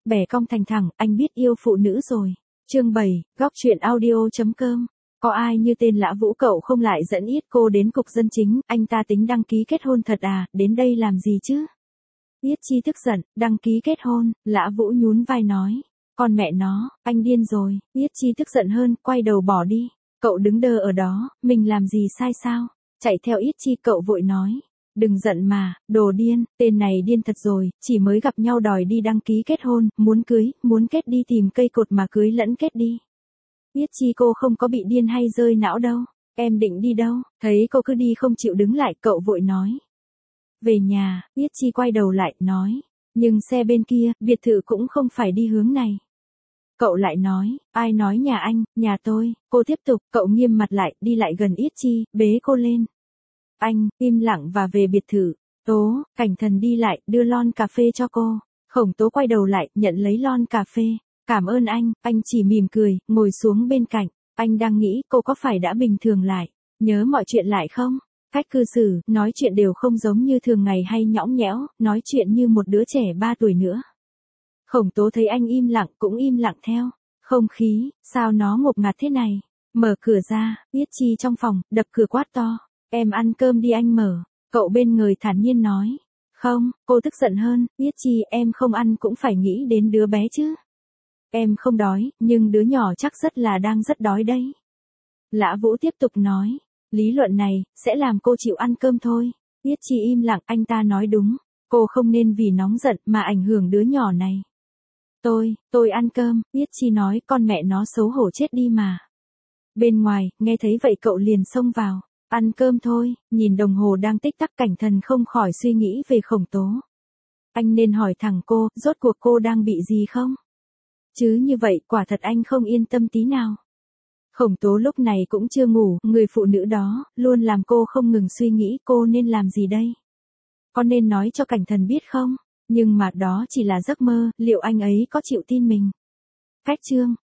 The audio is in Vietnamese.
bẻ cong thành thẳng, anh biết yêu phụ nữ rồi. Chương 7, góc truyện audio.com. Có ai như tên Lã Vũ cậu không lại dẫn Yết cô đến cục dân chính, anh ta tính đăng ký kết hôn thật à, đến đây làm gì chứ? Yết Chi tức giận, đăng ký kết hôn, Lã Vũ nhún vai nói. Con mẹ nó, anh điên rồi, Yết Chi tức giận hơn, quay đầu bỏ đi. Cậu đứng đơ ở đó, mình làm gì sai sao? Chạy theo Yết Chi cậu vội nói. Đừng giận mà, đồ điên, tên này điên thật rồi, chỉ mới gặp nhau đòi đi đăng ký kết hôn, muốn cưới, muốn kết đi tìm cây cột mà cưới lẫn kết đi. Yết Chi cô không có bị điên hay rơi não đâu, em định đi đâu, thấy cô cứ đi không chịu đứng lại, cậu vội nói. Về nhà, Yết Chi quay đầu lại, nói, nhưng xe bên kia, biệt thự cũng không phải đi hướng này. Cậu lại nói, ai nói nhà anh, nhà tôi, cô tiếp tục, cậu nghiêm mặt lại, đi lại gần Yết Chi, bế cô lên. Anh, im lặng và về biệt thự. Tố, Cảnh Thần đi lại, đưa lon cà phê cho cô. Khổng Tố quay đầu lại, nhận lấy lon cà phê. Cảm ơn anh chỉ mỉm cười, ngồi xuống bên cạnh. Anh đang nghĩ cô có phải đã bình thường lại, nhớ mọi chuyện lại không? Cách cư xử, nói chuyện đều không giống như thường ngày hay nhõng nhẽo, nói chuyện như một đứa trẻ 3 tuổi nữa. Khổng Tố thấy anh im lặng, cũng im lặng theo. Không khí, sao nó ngột ngạt thế này? Mở cửa ra, Yết Chi trong phòng, đập cửa quát to. Em ăn cơm đi anh mở. Cậu bên người thản nhiên nói. Không, cô tức giận hơn, Yết Chi em không ăn cũng phải nghĩ đến đứa bé chứ. Em không đói, nhưng đứa nhỏ chắc đang rất đói đấy. Lã Vũ tiếp tục nói. Lý luận này, sẽ làm cô chịu ăn cơm thôi. Yết Chi im lặng, anh ta nói đúng. Cô không nên vì nóng giận mà ảnh hưởng đứa nhỏ này. Tôi ăn cơm, Yết Chi nói, con mẹ nó xấu hổ chết đi mà. Bên ngoài, nghe thấy vậy cậu liền xông vào. Ăn cơm thôi, nhìn đồng hồ đang tích tắc, Cảnh Thần không khỏi suy nghĩ về Khổng Tố. Anh nên hỏi thẳng cô, rốt cuộc cô đang bị gì không? Chứ như vậy, quả thật anh không yên tâm tí nào. Khổng Tố lúc này cũng chưa ngủ, người phụ nữ đó, luôn làm cô không ngừng suy nghĩ cô nên làm gì đây? Có nên nói cho Cảnh Thần biết không? Nhưng mà đó chỉ là giấc mơ, liệu anh ấy có chịu tin mình? Cách chương